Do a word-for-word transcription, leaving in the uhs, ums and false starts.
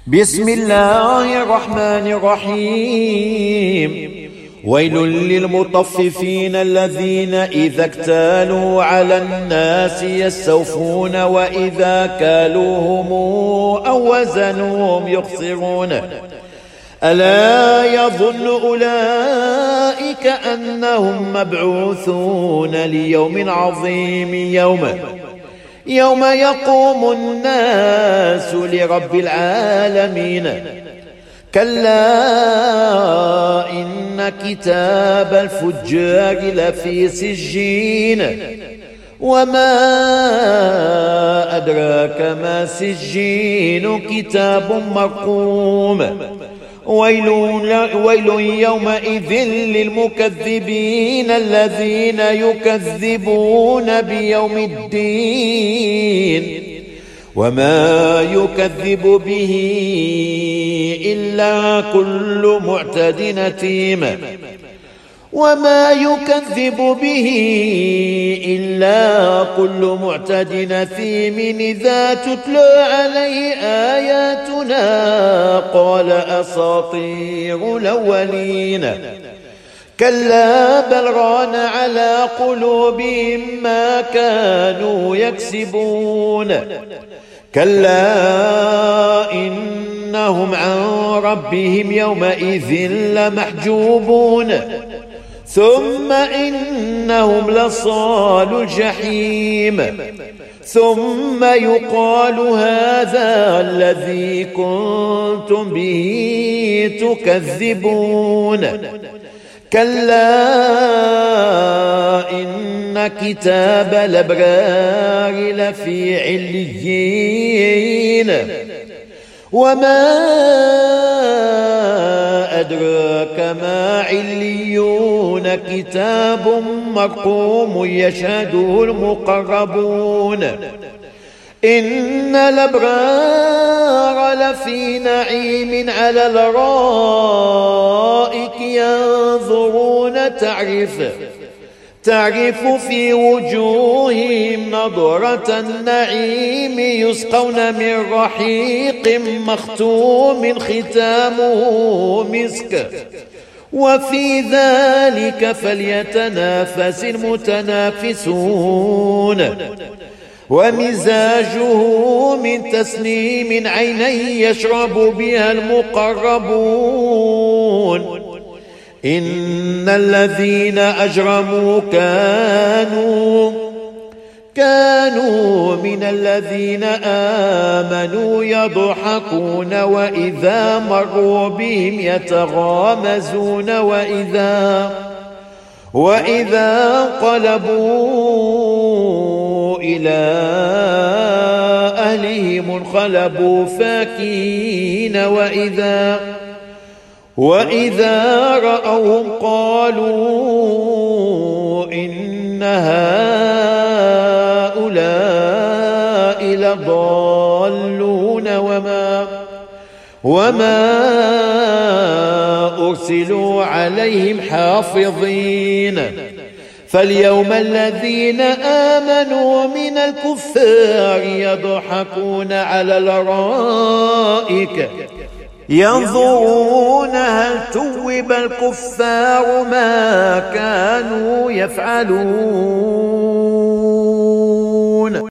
بسم الله الرحمن الرحيم. ويل للمطففين الذين إذا اكتالوا على الناس يستوفون وإذا كالوهم أو وزنوهم يخسرون. ألا يظن أولئك أنهم مبعوثون ليوم عظيم يوم يوم يقوم الناس لرب العالمين. كلا إن كتاب الفجار لفي سجين وما أدراك ما سجين كتاب مرقوم. ويل, ويل يومئذ للمكذبين الذين يكذبون بيوم الدين وما يكذب به إلا كل معتد أثيم وما يكذب به إلا كل معتد أثيم إذا تتلى عليه آياتنا قال أساطير الأولين. كلا بل ران على قلوبهم ما كانوا يكسبون. كلا إنهم عن ربهم يومئذ لمحجوبون ثم إنهم لصالو الجحيم ثم يقال هذا الذي كنتم به تكذبون. كلا إن كتاب الأبرار لفي عليين وما أدراك ما عليون كتاب مرقوم يشهده المقربون. إن الأبرار لفي نعيم على الأرائك ينظرون تعرف تعرف في وجوههم نضرة النعيم يسقون من رحيق مختوم ختامه مسك وفي ذلك فليتنافس المتنافسون. ومزاجه من تسنيم عيني يشرب بها المقربون. إن الذين أجرموا كانوا كانوا من الذين آمنوا يضحكون وإذا مروا بهم يتغامزون وإذا وإذا انقلبوا إلى أهلهم انقلبوا فاكهين وإذا وإذا رأوهم قالوا إن هؤلاء لضالون وما وما أرسلوا عليهم حافظين. فاليوم الذين آمنوا من الكفار يضحكون على الأرائك ينظرون هل ثوب الكفار ما كانوا يفعلون.